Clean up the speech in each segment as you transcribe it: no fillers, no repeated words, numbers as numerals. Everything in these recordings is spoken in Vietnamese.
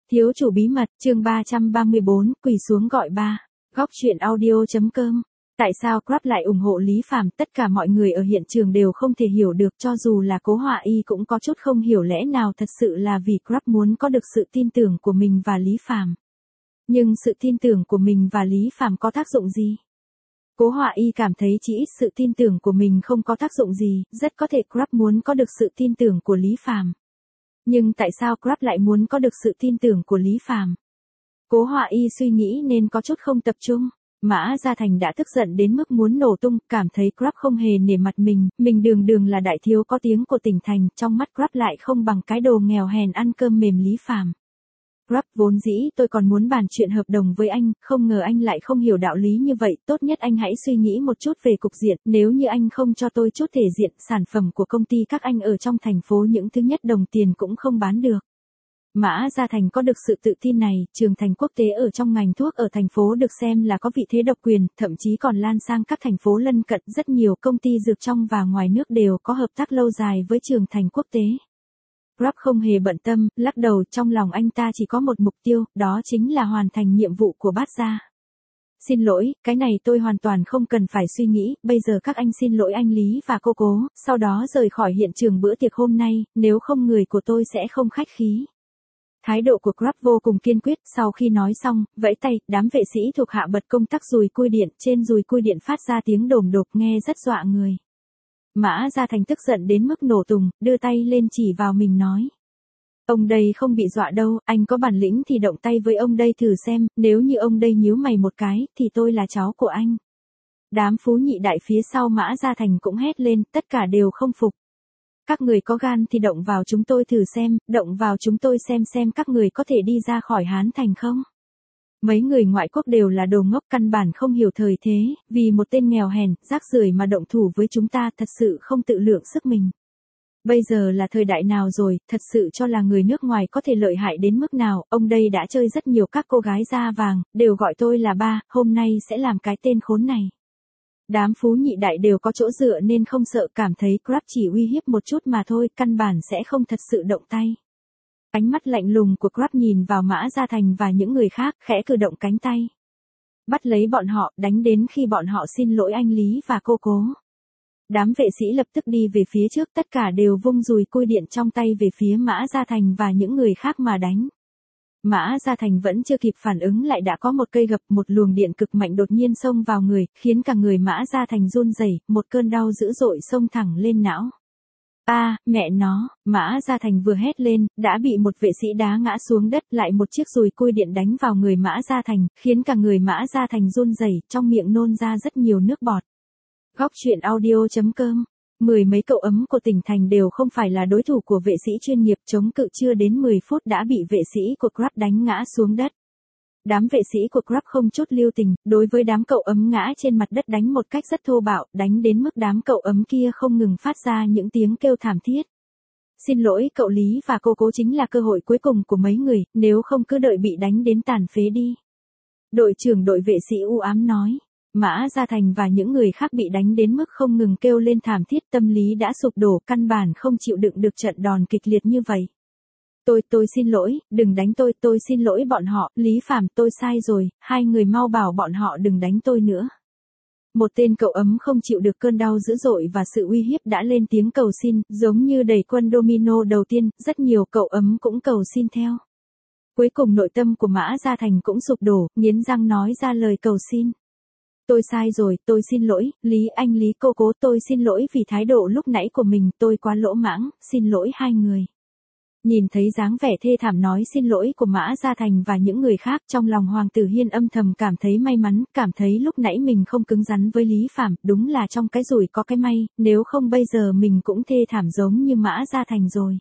Thiếu chủ bí mật, chương 334, quỳ xuống gọi ba. Góc truyện audio.com. Tại sao Grab lại ủng hộ Lý Phàm? Tất cả mọi người ở hiện trường đều không thể hiểu được, cho dù là Cố Họa Y cũng có chút không hiểu lẽ nào thật sự là vì Grab muốn có được sự tin tưởng của mình và Lý Phàm. Nhưng sự tin tưởng của mình và Lý Phàm có tác dụng gì? Cố Họa Y cảm thấy chỉ ít sự tin tưởng của mình không có tác dụng gì, rất có thể Grab muốn có được sự tin tưởng của Lý Phàm. Nhưng tại sao Grab lại muốn có được sự tin tưởng của Lý Phàm? Cố Họa Y suy nghĩ nên có chút không tập trung. Mã Gia Thành đã tức giận đến mức muốn nổ tung, cảm thấy Grab không hề nể mặt mình đường đường là đại thiếu có tiếng của tỉnh thành, trong mắt Grab lại không bằng cái đồ nghèo hèn ăn cơm mềm Lý Phàm. Grab, vốn dĩ tôi còn muốn bàn chuyện hợp đồng với anh, không ngờ anh lại không hiểu đạo lý như vậy, tốt nhất anh hãy suy nghĩ một chút về cục diện, nếu như anh không cho tôi chút thể diện, sản phẩm của công ty các anh ở trong thành phố những thứ nhất đồng tiền cũng không bán được. Mã Gia Thành có được sự tự tin này, Trường Thành Quốc tế ở trong ngành thuốc ở thành phố được xem là có vị thế độc quyền, thậm chí còn lan sang các thành phố lân cận, rất nhiều công ty dược trong và ngoài nước đều có hợp tác lâu dài với Trường Thành Quốc tế. Grab không hề bận tâm, lắc đầu, trong lòng anh ta chỉ có một mục tiêu, đó chính là hoàn thành nhiệm vụ của Bát Gia. Xin lỗi, cái này tôi hoàn toàn không cần phải suy nghĩ, bây giờ các anh xin lỗi anh Lý và cô Cố, sau đó rời khỏi hiện trường bữa tiệc hôm nay, nếu không người của tôi sẽ không khách khí. Thái độ của Grab vô cùng kiên quyết, sau khi nói xong, vẫy tay, đám vệ sĩ thuộc hạ bật công tắc dùi cui điện, trên dùi cui điện phát ra tiếng đồm đột nghe rất dọa người. Mã Gia Thành tức giận đến mức nổ tung, đưa tay lên chỉ vào mình nói. Ông đây không bị dọa đâu, anh có bản lĩnh thì động tay với ông đây thử xem, nếu như ông đây nhíu mày một cái, thì tôi là cháu của anh. Đám phú nhị đại phía sau Mã Gia Thành cũng hét lên, tất cả đều không phục. Các người có gan thì động vào chúng tôi thử xem, động vào chúng tôi xem các người có thể đi ra khỏi Hán Thành không? Mấy người ngoại quốc đều là đồ ngốc, căn bản không hiểu thời thế, vì một tên nghèo hèn, rác rưởi mà động thủ với chúng ta, thật sự không tự lượng sức mình. Bây giờ là thời đại nào rồi, thật sự cho là người nước ngoài có thể lợi hại đến mức nào, ông đây đã chơi rất nhiều các cô gái da vàng, đều gọi tôi là ba, hôm nay sẽ làm cái tên khốn này. Đám phú nhị đại đều có chỗ dựa nên không sợ, cảm thấy Grab chỉ uy hiếp một chút mà thôi, căn bản sẽ không thật sự động tay. Ánh mắt lạnh lùng của Grab nhìn vào Mã Gia Thành và những người khác, khẽ cử động cánh tay. Bắt lấy bọn họ, đánh đến khi bọn họ xin lỗi anh Lý và cô Cố. Đám vệ sĩ lập tức đi về phía trước, tất cả đều vung dùi cui điện trong tay về phía Mã Gia Thành và những người khác mà đánh. Mã Gia Thành vẫn chưa kịp phản ứng lại đã có một cây gập, một luồng điện cực mạnh đột nhiên xông vào người, khiến cả người Mã Gia Thành run rẩy, một cơn đau dữ dội xông thẳng lên não. Mẹ nó, Mã Gia Thành vừa hét lên, đã bị một vệ sĩ đá ngã xuống đất, lại một chiếc dùi cui điện đánh vào người Mã Gia Thành, khiến cả người Mã Gia Thành run rẩy, trong miệng nôn ra rất nhiều nước bọt. Góc truyện audio.com. Mười mấy cậu ấm của tỉnh thành đều không phải là đối thủ của vệ sĩ chuyên nghiệp, chống cự chưa đến 10 phút đã bị vệ sĩ của Grab đánh ngã xuống đất. Đám vệ sĩ của Grab không chút lưu tình, đối với đám cậu ấm ngã trên mặt đất đánh một cách rất thô bạo, đánh đến mức đám cậu ấm kia không ngừng phát ra những tiếng kêu thảm thiết. Xin lỗi cậu Lý và cô Cố, chính là cơ hội cuối cùng của mấy người, nếu không cứ đợi bị đánh đến tàn phế đi. Đội trưởng đội vệ sĩ u ám nói. Mã Gia Thành và những người khác bị đánh đến mức không ngừng kêu lên thảm thiết, tâm lý đã sụp đổ, căn bản không chịu đựng được trận đòn kịch liệt như vậy. Tôi xin lỗi, đừng đánh tôi xin lỗi bọn họ, Lý Phàm, tôi sai rồi, hai người mau bảo bọn họ đừng đánh tôi nữa. Một tên cậu ấm không chịu được cơn đau dữ dội và sự uy hiếp đã lên tiếng cầu xin, giống như đẩy quân domino đầu tiên, rất nhiều cậu ấm cũng cầu xin theo. Cuối cùng nội tâm của Mã Gia Thành cũng sụp đổ, nghiến răng nói ra lời cầu xin. Tôi sai rồi, tôi xin lỗi, anh Lý cô Cố, tôi xin lỗi vì thái độ lúc nãy của mình, tôi quá lỗ mãng, xin lỗi hai người. Nhìn thấy dáng vẻ thê thảm nói xin lỗi của Mã Gia Thành và những người khác, trong lòng Hoàng Tử Hiên âm thầm cảm thấy may mắn, cảm thấy lúc nãy mình không cứng rắn với Lý Phàm, đúng là trong cái rủi có cái may, nếu không bây giờ mình cũng thê thảm giống như Mã Gia Thành rồi.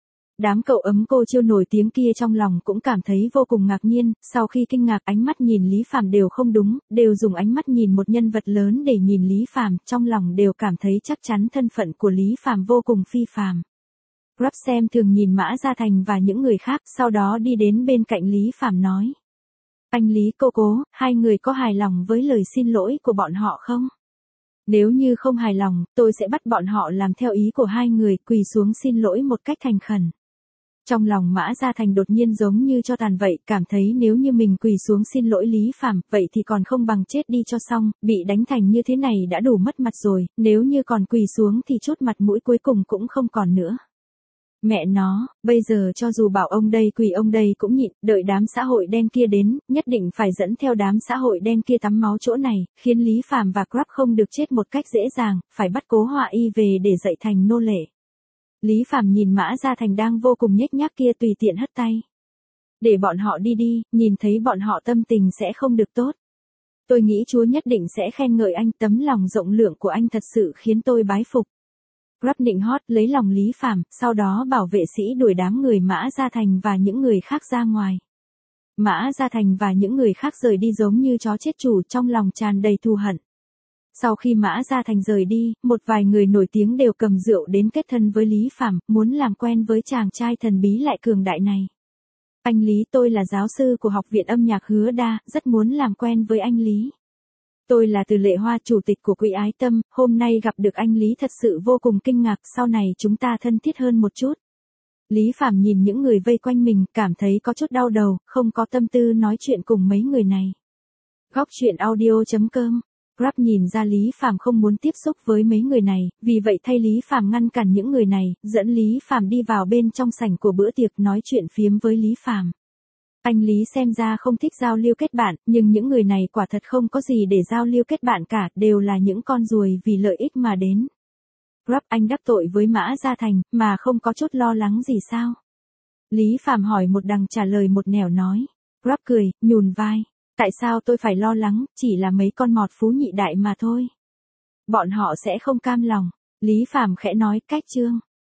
Đám cậu ấm cô chiêu nổi tiếng kia trong lòng cũng cảm thấy vô cùng ngạc nhiên, sau khi kinh ngạc ánh mắt nhìn Lý Phàm đều không đúng, đều dùng ánh mắt nhìn một nhân vật lớn để nhìn Lý Phàm, trong lòng đều cảm thấy chắc chắn thân phận của Lý Phàm vô cùng phi phàm. Grab xem thường nhìn Mã Gia Thành và những người khác, sau đó đi đến bên cạnh Lý Phàm nói. Anh Lý cô Cố, hai người có hài lòng với lời xin lỗi của bọn họ không? Nếu như không hài lòng, tôi sẽ bắt bọn họ làm theo ý của hai người, quỳ xuống xin lỗi một cách thành khẩn. Trong lòng Mã Gia Thành đột nhiên giống như cho tàn vậy, cảm thấy nếu như mình quỳ xuống xin lỗi Lý Phàm, vậy thì còn không bằng chết đi cho xong, bị đánh thành như thế này đã đủ mất mặt rồi, nếu như còn quỳ xuống thì chút mặt mũi cuối cùng cũng không còn nữa. Mẹ nó, bây giờ cho dù bảo ông đây quỳ ông đây cũng nhịn, đợi đám xã hội đen kia đến, nhất định phải dẫn theo đám xã hội đen kia tắm máu chỗ này, khiến Lý Phàm và Grab không được chết một cách dễ dàng, phải bắt Cố Họa Y về để dạy thành nô lệ. Lý Phàm nhìn Mã Gia Thành đang vô cùng nhếch nhác kia tùy tiện hất tay. Để bọn họ đi đi, nhìn thấy bọn họ tâm tình sẽ không được tốt. Tôi nghĩ Chúa nhất định sẽ khen ngợi anh, tấm lòng rộng lượng của anh thật sự khiến tôi bái phục. Grab nịnh hót lấy lòng Lý Phàm, sau đó bảo vệ sĩ đuổi đám người Mã Gia Thành và những người khác ra ngoài. Mã Gia Thành và những người khác rời đi giống như chó chết chủ, trong lòng tràn đầy thù hận. Sau khi Mã Gia Thành rời đi, một vài người nổi tiếng đều cầm rượu đến kết thân với Lý Phàm, muốn làm quen với chàng trai thần bí lại cường đại này. Anh Lý, tôi là giáo sư của Học viện âm nhạc Hứa Đa, rất muốn làm quen với anh Lý. Tôi là Từ Lệ Hoa, chủ tịch của Quỹ Ái Tâm, hôm nay gặp được anh Lý thật sự vô cùng kinh ngạc, sau này chúng ta thân thiết hơn một chút. Lý Phàm nhìn những người vây quanh mình, cảm thấy có chút đau đầu, không có tâm tư nói chuyện cùng mấy người này. Góc truyện audio.com. Grab nhìn ra Lý Phàm không muốn tiếp xúc với mấy người này, vì vậy thay Lý Phàm ngăn cản những người này, dẫn Lý Phàm đi vào bên trong sảnh của bữa tiệc nói chuyện phiếm với Lý Phàm. Anh Lý xem ra không thích giao lưu kết bạn, nhưng những người này quả thật không có gì để giao lưu kết bạn cả, đều là những con ruồi vì lợi ích mà đến. Grab, anh đắc tội với Mã Gia Thành, mà không có chút lo lắng gì sao? Lý Phàm hỏi một đằng trả lời một nẻo nói. Grab cười, nhún vai. Tại sao tôi phải lo lắng, chỉ là mấy con mọt phú nhị đại mà thôi. Bọn họ sẽ không cam lòng. Lý Phàm khẽ nói, cách chương.